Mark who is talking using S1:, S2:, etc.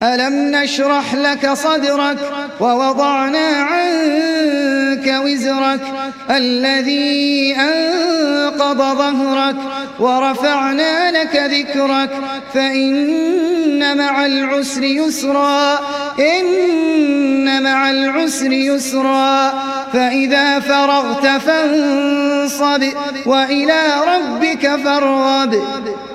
S1: ألم نشرح لك صدرك ووضعنا عنك وزرك الذي أنقض ظهرك ورفعنا لك ذكرك فإن مع العسر يسرا إن مع العسر يسرا فإذا فرغت فانصب وإلى ربك فارغب.